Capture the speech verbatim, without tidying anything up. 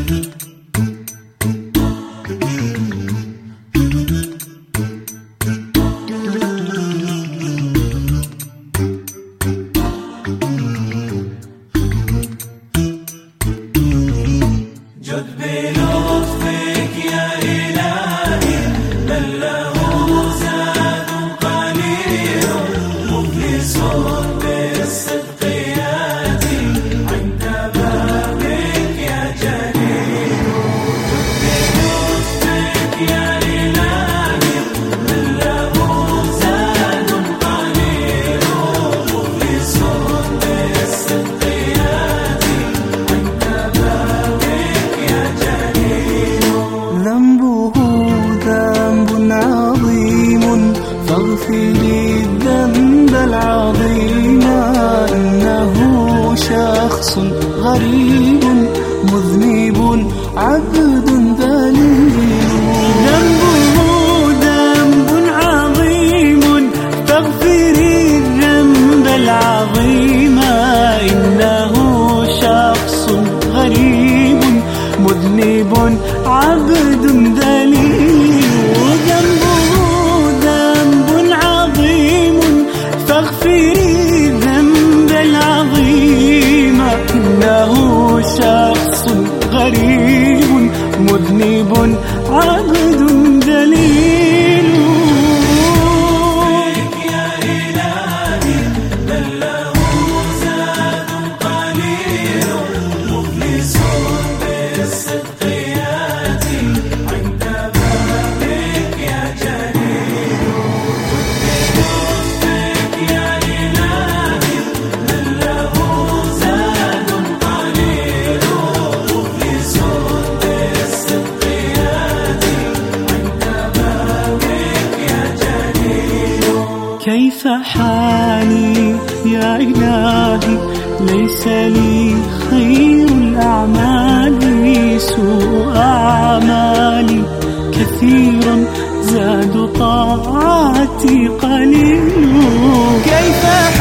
جد بلطفك يا إلهي من له زاد قليل مفلس بالصدق ياتي عند بابك يا جليل. جد بلطفك يا إلهي من له زاد قليل مفلس بالصدق ياتي عند بابك يا جليل. ذنبه ذنب عظيم فاغفري الذنب العظيم إنه شخص غريب مذنب عبد ذليل. ذنبه ذنب عظيم فاغفري الذنب العظيم إنه شخص غريب مذنب عبد ذليل. ذنبه ذنب عظيم فاغفري الذنب العظيم إنه شخص غريب مذنب عبد ذليل. يا إلهي من له زاد قليل مفلس بالصدق ياتي عند بابك يا جليل. بلطفك يا إلهي من له زاد قليل مفلس بالصدق ياتي عند بابك يا جليل. كيف حالي يا إلهي ليس لي خير الأعمال سوء أعمالي كثيرا زاد طاعتي قليل. كيف